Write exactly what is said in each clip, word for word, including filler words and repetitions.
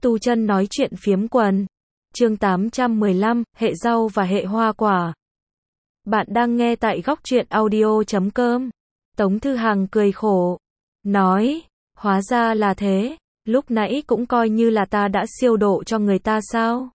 Tu chân nói chuyện phiếm quần. Chương tám trăm mười lăm, hệ rau và hệ hoa quả. Bạn đang nghe tại góc truyện audio chấm com. Tống Thư Hằng cười khổ. Nói, hóa ra là thế, lúc nãy cũng coi như là ta đã siêu độ cho người ta sao?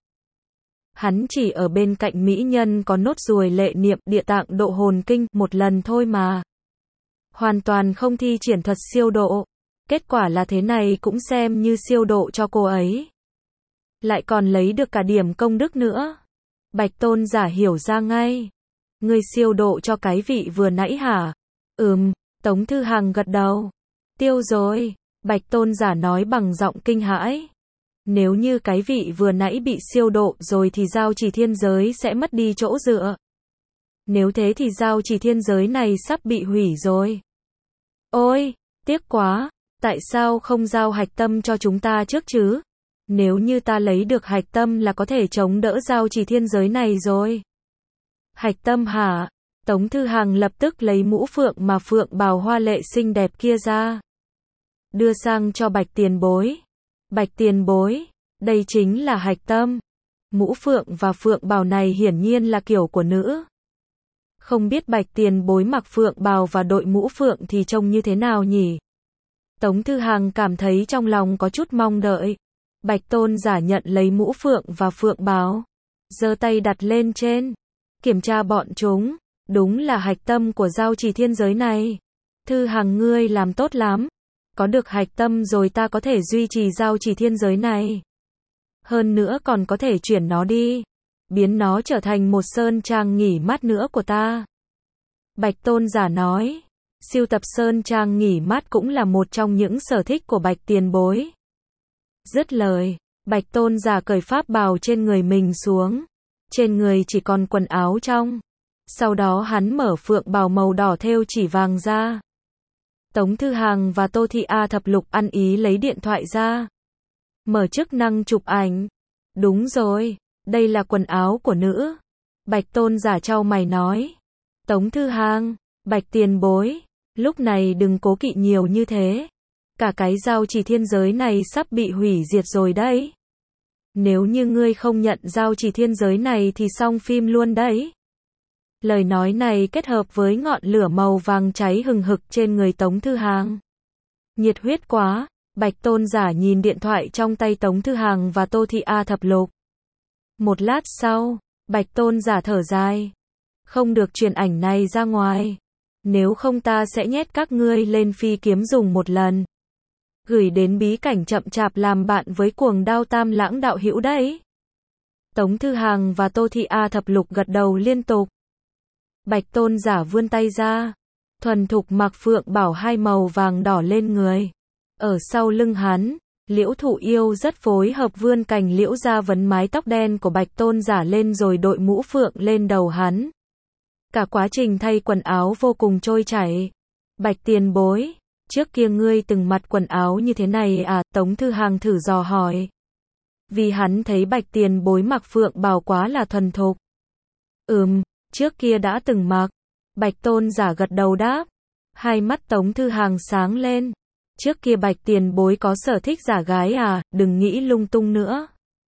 Hắn chỉ ở bên cạnh mỹ nhân có nốt ruồi lệ niệm địa tạng độ hồn kinh một lần thôi mà. Hoàn toàn không thi triển thuật siêu độ. Kết quả là thế này cũng xem như siêu độ cho cô ấy. Lại còn lấy được cả điểm công đức nữa. Bạch Tôn giả hiểu ra ngay. Ngươi siêu độ cho cái vị vừa nãy hả? Ừm, Tống Thư Hằng gật đầu. Tiêu rồi, Bạch Tôn giả nói bằng giọng kinh hãi. Nếu như cái vị vừa nãy bị siêu độ rồi thì giao trì thiên giới sẽ mất đi chỗ dựa. Nếu thế thì giao trì thiên giới này sắp bị hủy rồi. Ôi, tiếc quá, tại sao không giao hạch tâm cho chúng ta trước chứ? Nếu như ta lấy được hạch tâm là có thể chống đỡ giao trì thiên giới này rồi. Hạch tâm hả? Tống Thư Hằng lập tức lấy mũ phượng mà phượng bào hoa lệ xinh đẹp kia ra. Đưa sang cho Bạch Tiền Bối. Bạch Tiền Bối, đây chính là hạch tâm. Mũ phượng và phượng bào này hiển nhiên là kiểu của nữ. Không biết Bạch Tiền Bối mặc phượng bào và đội mũ phượng thì trông như thế nào nhỉ? Tống Thư Hằng cảm thấy trong lòng có chút mong đợi. Bạch Tôn giả nhận lấy mũ phượng và phượng bào, giơ tay đặt lên trên, kiểm tra bọn chúng, đúng là hạch tâm của giao trì thiên giới này. Thư Hằng ngươi làm tốt lắm, có được hạch tâm rồi ta có thể duy trì giao trì thiên giới này. Hơn nữa còn có thể chuyển nó đi, biến nó trở thành một sơn trang nghỉ mát nữa của ta. Bạch Tôn giả nói, sưu tập sơn trang nghỉ mát cũng là một trong những sở thích của Bạch Tiền Bối. Dứt lời, Bạch Tôn giả cởi pháp bào trên người mình xuống. Trên người chỉ còn quần áo trong. Sau đó hắn mở phượng bào màu đỏ thêu chỉ vàng ra. Tống Thư Hằng và Tô Thị A Thập Lục ăn ý lấy điện thoại ra. Mở chức năng chụp ảnh. Đúng rồi, đây là quần áo của nữ. Bạch Tôn giả chau mày nói. Tống Thư Hằng, Bạch Tiền Bối, lúc này đừng cố kỵ nhiều như thế. Cả cái giao trì thiên giới này sắp bị hủy diệt rồi đấy. Nếu như ngươi không nhận giao trì thiên giới này thì xong phim luôn đấy. Lời nói này kết hợp với ngọn lửa màu vàng cháy hừng hực trên người Tống Thư Hằng. Nhiệt huyết quá, Bạch Tôn giả nhìn điện thoại trong tay Tống Thư Hằng và Tô Thị A Thập Lục. Một lát sau, Bạch Tôn giả thở dài. Không được truyền ảnh này ra ngoài. Nếu không ta sẽ nhét các ngươi lên phi kiếm dùng một lần. Gửi đến bí cảnh chậm chạp làm bạn với cuồng đao tam lãng đạo hữu đấy. Tống Thư Hằng và Tô Thị A Thập Lục gật đầu liên tục. Bạch Tôn giả vươn tay ra, thuần thục mặc phượng bảo hai màu vàng đỏ lên người. Ở sau lưng hắn, Liễu Thụ Yêu rất phối hợp vươn cành liễu ra vấn mái tóc đen của Bạch Tôn giả lên rồi đội mũ phượng lên đầu hắn. Cả quá trình thay quần áo vô cùng trôi chảy. Bạch Tiền Bối, trước kia ngươi từng mặc quần áo như thế này à? Tống Thư Hằng thử dò hỏi. Vì hắn thấy Bạch Tiền Bối mặc phượng bào quá là thuần thục. Ừm, trước kia đã từng mặc. Bạch Tôn giả gật đầu đáp. Hai mắt Tống Thư Hằng sáng lên. Trước kia Bạch Tiền Bối có sở thích giả gái à? Đừng nghĩ lung tung nữa.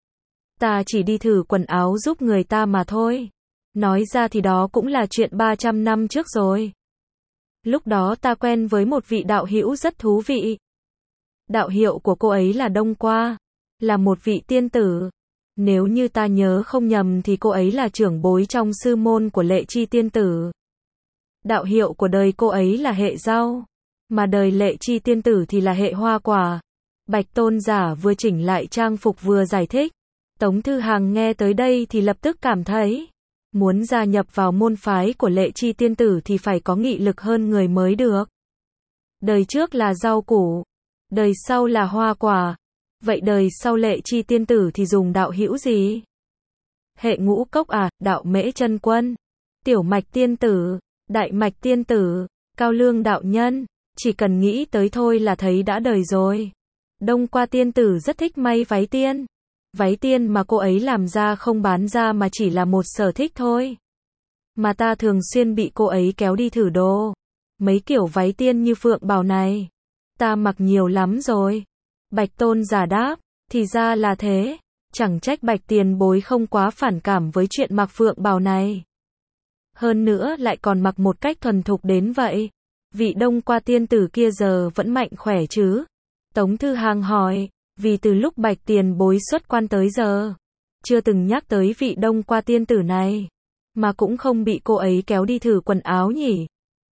Ta chỉ đi thử quần áo giúp người ta mà thôi. Nói ra thì đó cũng là chuyện ba trăm năm trước rồi. Lúc đó ta quen với một vị đạo hữu rất thú vị. Đạo hiệu của cô ấy là Đông Qua, là một vị tiên tử. Nếu như ta nhớ không nhầm thì cô ấy là trưởng bối trong sư môn của Lệ Chi tiên tử. Đạo hiệu của đời cô ấy là hệ rau, mà đời Lệ Chi tiên tử thì là hệ hoa quả. Bạch Tôn giả vừa chỉnh lại trang phục vừa giải thích. Tống Thư Hằng nghe tới đây thì lập tức cảm thấy, muốn gia nhập vào môn phái của Lệ Chi tiên tử thì phải có nghị lực hơn người mới được. Đời trước là rau củ, đời sau là hoa quả. Vậy đời sau Lệ Chi tiên tử thì dùng đạo hữu gì? Hệ ngũ cốc à? Đạo Mễ chân quân, Tiểu Mạch tiên tử, Đại Mạch tiên tử, Cao Lương đạo nhân. Chỉ cần nghĩ tới thôi là thấy đã đời rồi. Đông Qua tiên tử rất thích may váy tiên. Váy tiên mà cô ấy làm ra không bán ra mà chỉ là một sở thích thôi. Mà ta thường xuyên bị cô ấy kéo đi thử đồ. Mấy kiểu váy tiên như phượng bào này, ta mặc nhiều lắm rồi. Bạch Tôn giả đáp, Thì ra là thế, chẳng trách Bạch tiền bối không quá phản cảm với chuyện mặc phượng bào này. Hơn nữa lại còn mặc một cách thuần thục đến vậy. Vị Đông qua tiên tử kia giờ vẫn mạnh khỏe chứ? Tống Thư Hàng hỏi, vì từ lúc Bạch tiền bối xuất quan tới giờ, chưa từng nhắc tới vị Đông qua tiên tử này, mà cũng không bị cô ấy kéo đi thử quần áo nhỉ?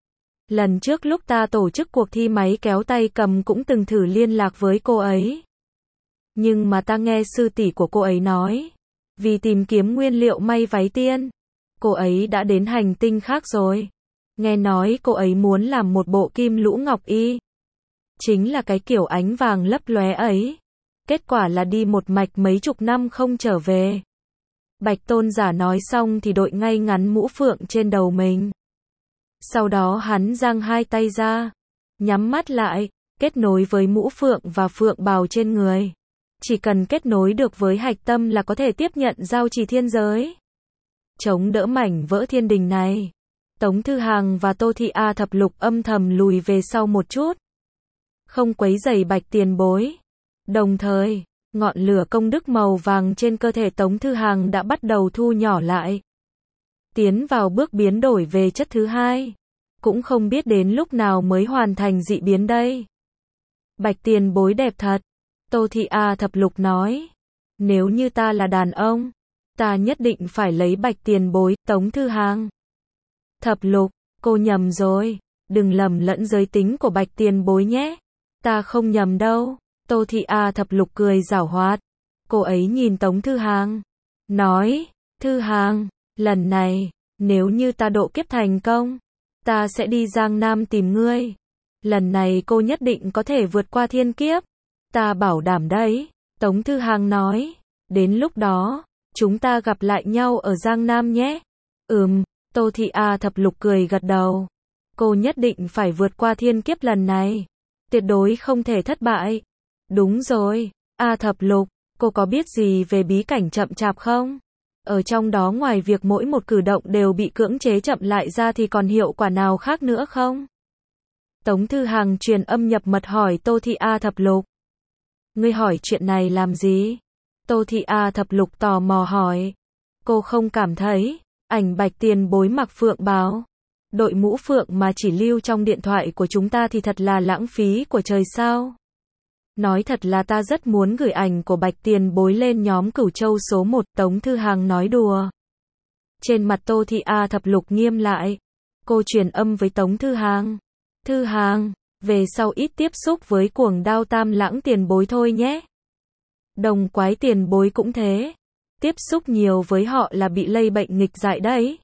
Lần trước lúc ta tổ chức cuộc thi máy kéo tay cầm cũng từng thử liên lạc với cô ấy. Nhưng mà ta nghe sư tỷ của cô ấy nói, vì tìm kiếm nguyên liệu may váy tiên, cô ấy đã đến hành tinh khác rồi. Nghe nói cô ấy muốn làm một bộ kim lũ ngọc y. Chính là cái kiểu ánh vàng lấp lóe ấy. Kết quả là đi một mạch mấy chục năm không trở về. Bạch Tôn giả nói xong thì đội ngay ngắn mũ phượng trên đầu mình. Sau đó hắn giang hai tay ra, nhắm mắt lại, kết nối với mũ phượng và phượng bào trên người. Chỉ cần kết nối được với hạch tâm là có thể tiếp nhận giao trì thiên giới. Chống đỡ mảnh vỡ thiên đình này. Tống Thư Hàng và Tô Thị A Thập Lục âm thầm lùi về sau một chút. Không quấy rầy Bạch tiền bối. Đồng thời, ngọn lửa công đức màu vàng trên cơ thể Tống Thư Hàng đã bắt đầu thu nhỏ lại. Tiến vào bước biến đổi về chất thứ hai. Cũng không biết đến lúc nào mới hoàn thành dị biến đây. Bạch tiền bối đẹp thật. Tô Thị A Thập Lục nói. Nếu như ta là đàn ông, ta nhất định phải lấy Bạch tiền bối. Tống Thư Hàng. Thập Lục, cô nhầm rồi. Đừng lầm lẫn giới tính của Bạch tiền bối nhé. Ta không nhầm đâu. Tô Thị A Thập Lục cười giảo hoạt. Cô ấy nhìn Tống Thư Hàng. Nói, Thư Hàng, lần này, nếu như ta độ kiếp thành công, ta sẽ đi Giang Nam tìm ngươi. Lần này cô nhất định có thể vượt qua thiên kiếp. Ta bảo đảm đấy. Tống Thư Hàng nói. Đến lúc đó, chúng ta gặp lại nhau ở Giang Nam nhé. Ừm, Tô Thị A Thập Lục cười gật đầu. Cô nhất định phải vượt qua thiên kiếp lần này. Tuyệt đối không thể thất bại. Đúng rồi, A Thập Lục, cô có biết gì về bí cảnh chậm chạp không? Ở trong đó ngoài việc mỗi một cử động đều bị cưỡng chế chậm lại ra thì còn hiệu quả nào khác nữa không? Tống Thư Hàng truyền âm nhập mật hỏi Tô Thị A Thập Lục. Ngươi hỏi chuyện này làm gì? Tô Thị A Thập Lục tò mò hỏi. Cô không cảm thấy ảnh Bạch tiền bối mặc phượng bào, đội mũ phượng mà chỉ lưu trong điện thoại của chúng ta thì thật là lãng phí của trời sao? Nói thật là ta rất muốn gửi ảnh của Bạch tiền bối lên nhóm Cửu Châu số một. Tống Thư Hàng nói đùa. Trên mặt Tô Thị A Thập Lục nghiêm lại. Cô truyền âm với Tống Thư Hàng. Thư Hàng, về sau ít tiếp xúc với cuồng đao tam lãng tiền bối thôi nhé. Đồng quái tiền bối cũng thế. Tiếp xúc nhiều với họ là bị lây bệnh nghịch dại đấy.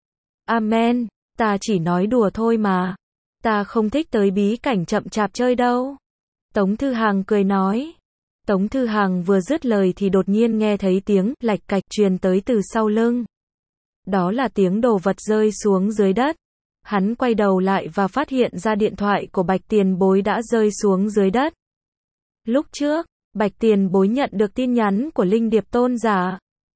Amen, ta chỉ nói đùa thôi mà. Ta không thích tới bí cảnh chậm chạp chơi đâu. Tống Thư Hàng cười nói. Tống Thư Hàng vừa dứt lời thì đột nhiên nghe thấy tiếng lạch cạch truyền tới từ sau lưng. Đó là tiếng đồ vật rơi xuống dưới đất. Hắn quay đầu lại và phát hiện ra điện thoại của Bạch tiền bối đã rơi xuống dưới đất. Lúc trước, Bạch tiền bối nhận được tin nhắn của Linh Điệp Tôn giả.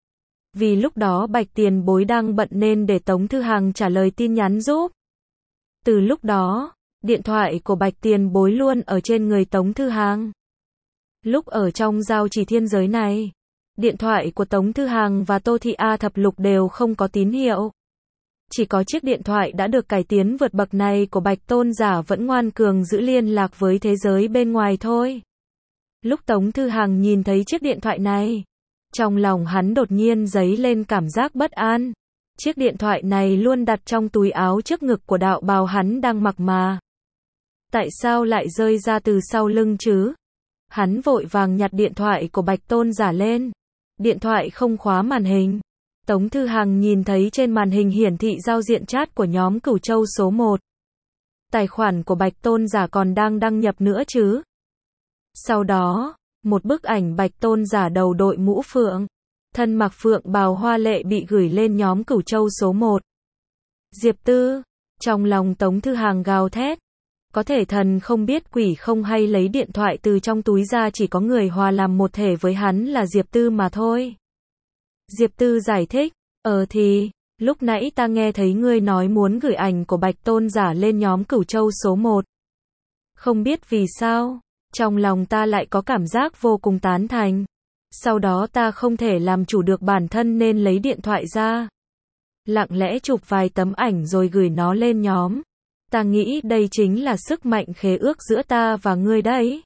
Vì lúc đó Bạch tiền bối đang bận nên để Tống Thư Hàng trả lời tin nhắn giúp. Từ lúc đó, điện thoại của Bạch tiền bối luôn ở trên người Tống Thư Hàng. Lúc ở trong giao trì thiên giới này, điện thoại của Tống Thư Hàng và Tô Thị A Thập Lục đều không có tín hiệu. Chỉ có chiếc điện thoại đã được cải tiến vượt bậc này của Bạch Tôn giả vẫn ngoan cường giữ liên lạc với thế giới bên ngoài thôi. Lúc Tống Thư Hàng nhìn thấy chiếc điện thoại này, trong lòng hắn đột nhiên dấy lên cảm giác bất an. Chiếc điện thoại này luôn đặt trong túi áo trước ngực của đạo bào hắn đang mặc mà. Tại sao lại rơi ra từ sau lưng chứ? Hắn vội vàng nhặt điện thoại của Bạch Tôn giả lên. Điện thoại không khóa màn hình. Tống Thư Hàng nhìn thấy trên màn hình hiển thị giao diện chat của nhóm Cửu Châu số một. Tài khoản của Bạch Tôn giả còn đang đăng nhập nữa chứ. Sau đó, một bức ảnh Bạch Tôn giả đầu đội mũ phượng, thân mặc phượng bào hoa lệ bị gửi lên nhóm Cửu Châu số một. Diệp Tư, trong lòng Tống Thư Hàng gào thét. Có thể thần không biết quỷ không hay lấy điện thoại từ trong túi ra, chỉ có người hòa làm một thể với hắn là Diệp Tư mà thôi. Diệp Tư giải thích, ờ thì, lúc nãy ta nghe thấy ngươi nói muốn gửi ảnh của Bạch Tôn giả lên nhóm Cửu Châu số một. Không biết vì sao, Trong lòng ta lại có cảm giác vô cùng tán thành. Sau đó ta không thể làm chủ được bản thân nên lấy điện thoại ra. Lặng lẽ chụp vài tấm ảnh rồi gửi nó lên nhóm. Ta nghĩ đây chính là sức mạnh khế ước giữa ta và ngươi đấy.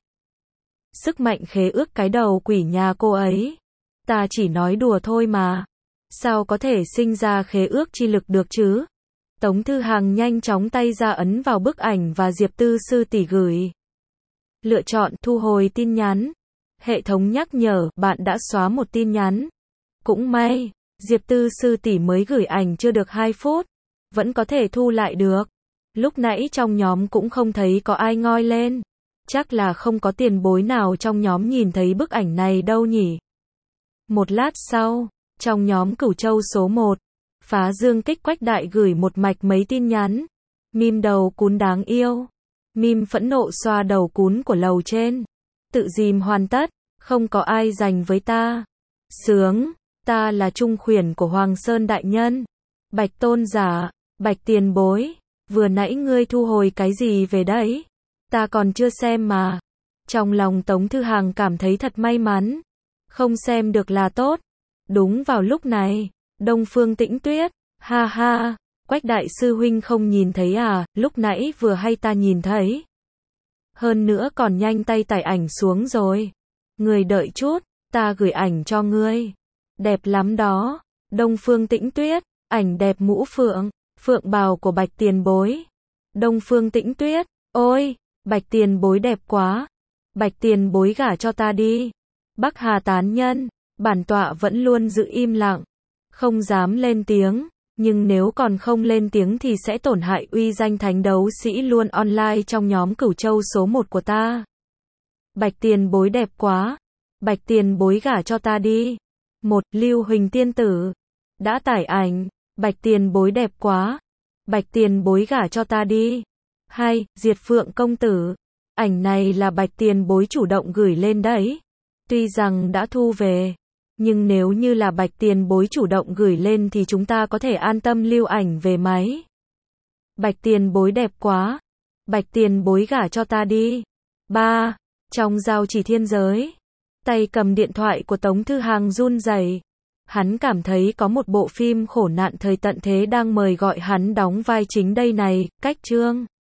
Sức mạnh khế ước cái đầu quỷ nhà cô ấy. Ta chỉ nói đùa thôi mà. Sao có thể sinh ra khế ước chi lực được chứ? Tống Thư Hằng nhanh chóng tay ra ấn vào bức ảnh và Diệp Tư sư tỷ gửi. Lựa chọn thu hồi tin nhắn. Hệ thống nhắc nhở bạn đã xóa một tin nhắn. Cũng may, Diệp Tư sư tỷ mới gửi ảnh chưa được hai phút. Vẫn có thể thu lại được. Lúc nãy trong nhóm cũng không thấy có ai ngoi lên. Chắc là không có tiền bối nào trong nhóm nhìn thấy bức ảnh này đâu nhỉ. Một lát sau, trong nhóm Cửu Châu số một, Phá Dương Kích Quách Đại gửi một mạch mấy tin nhắn. Meme đầu cún đáng yêu. Meme phẫn nộ xoa đầu cún của lầu trên. Tự dìm hoàn tất, không có ai giành với ta. Sướng, ta là trung khuyển của Hoàng Sơn đại nhân. Bạch tôn giả, Bạch tiền bối, vừa nãy ngươi thu hồi cái gì về đấy? Ta còn chưa xem mà. Trong lòng Tống Thư Hằng cảm thấy thật may mắn. Không xem được là tốt. Đúng vào lúc này, Đông Phương Tĩnh Tuyết, ha ha, Quách đại sư huynh không nhìn thấy à, lúc nãy vừa hay ta nhìn thấy. Hơn nữa còn nhanh tay tải ảnh xuống rồi. Người đợi chút, ta gửi ảnh cho ngươi. Đẹp lắm đó. Đông Phương Tĩnh Tuyết, ảnh đẹp mũ phượng, phượng bào của Bạch tiền bối. Đông Phương Tĩnh Tuyết, ôi, Bạch tiền bối đẹp quá. Bạch tiền bối gả cho ta đi. Bắc Hà tán nhân, bản tọa vẫn luôn giữ im lặng. Không dám lên tiếng, nhưng nếu còn không lên tiếng thì sẽ tổn hại uy danh thánh đấu sĩ luôn online trong nhóm Cửu Châu số một của ta. Bạch tiền bối đẹp quá. Bạch tiền bối gả cho ta đi. Một, Lưu Huỳnh tiên tử. Đã tải ảnh. Bạch tiền bối đẹp quá. Bạch tiền bối gả cho ta đi. Hai, Diệt Phượng công tử. Ảnh này là Bạch tiền bối chủ động gửi lên đấy. Tuy rằng đã thu về, nhưng nếu như là Bạch tiền bối chủ động gửi lên thì chúng ta có thể an tâm lưu ảnh về máy. Bạch tiền bối đẹp quá. Bạch tiền bối gả cho ta đi. Ba, trong giao chỉ thiên giới. Tay cầm điện thoại của Tống Thư Hằng run rẩy. Hắn cảm thấy có một bộ phim khổ nạn thời tận thế đang mời gọi hắn đóng vai chính đây này, cách chương.